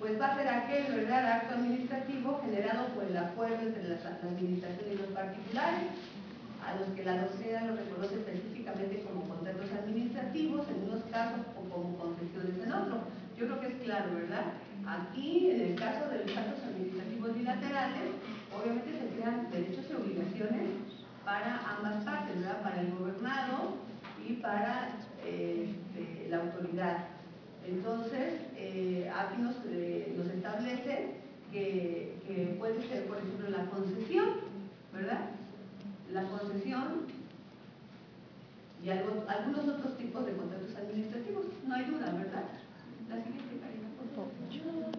pues va a ser aquel, ¿verdad?, acto administrativo generado por el acuerdo entre la administración y los particulares, a los que la doctrina los reconoce específicamente como contratos administrativos en unos casos o como concesiones en otros. Yo creo que es claro, ¿verdad? Aquí, en el caso de los actos administrativos bilaterales, obviamente se crean derechos y obligaciones para ambas partes, ¿verdad? Para el gobernado y para la autoridad. Entonces, aquí nos establece que puede ser, por ejemplo, la concesión, ¿verdad? La concesión y algunos otros tipos de contratos administrativos